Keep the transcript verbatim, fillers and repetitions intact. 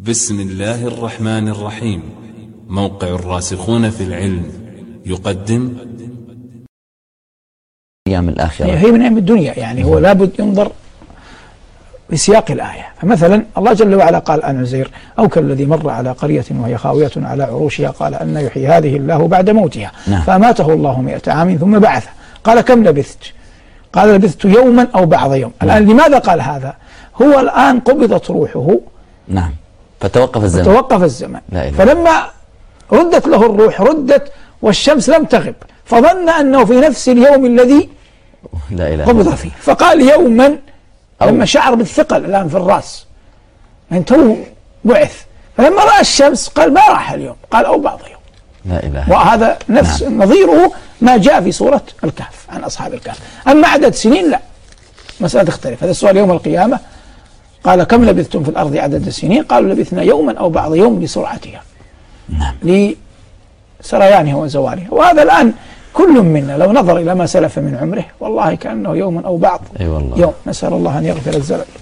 بسم الله الرحمن الرحيم. موقع الراسخون في العلم يقدم أيام الآخرة. هي من أيام الدنيا، يعني هو لابد ينظر بسياق الآية. فمثلا الله جل وعلا قال عن عزير: أو كالذي مر على قرية وهي خاوية على عروشها قال أن يحيي هذه الله بعد موتها. نعم. فأماته الله مئة عام ثم بعثه قال: كم لبثت؟ قال: لبثت يوما أو بعض يوم. نعم. الآن لماذا قال هذا؟ هو الآن قبضت روحه، نعم، فتوقف الزمن فتوقف الزمن. لا إله. فلما ردت له الروح ردت والشمس لم تغب، فظن أنه في نفس اليوم الذي لا إله قبض فيه، فقال يوما أو. لما شعر بالثقل الآن في الرأس، يعني تو بعث، فلما رأى الشمس قال: ما راح اليوم، قال: أو بعض يوم. لا إله. وهذا نفس نعم. نظيره ما جاء في سورة الكهف عن أصحاب الكهف. أما عدد سنين لا، مسألة تختلف. هذا السؤال يوم القيامة قال: كم لبثتم في الأرض عدد السنين؟ قالوا: لبثنا يوما أو بعض يوم لسرعتها، نعم، لسريانها وزوالها. وهذا الآن كل منا لو نظر إلى ما سلف من عمره والله كأنه يوما أو بعض أي والله. يوم. نسأل الله أن يغفر الزلل.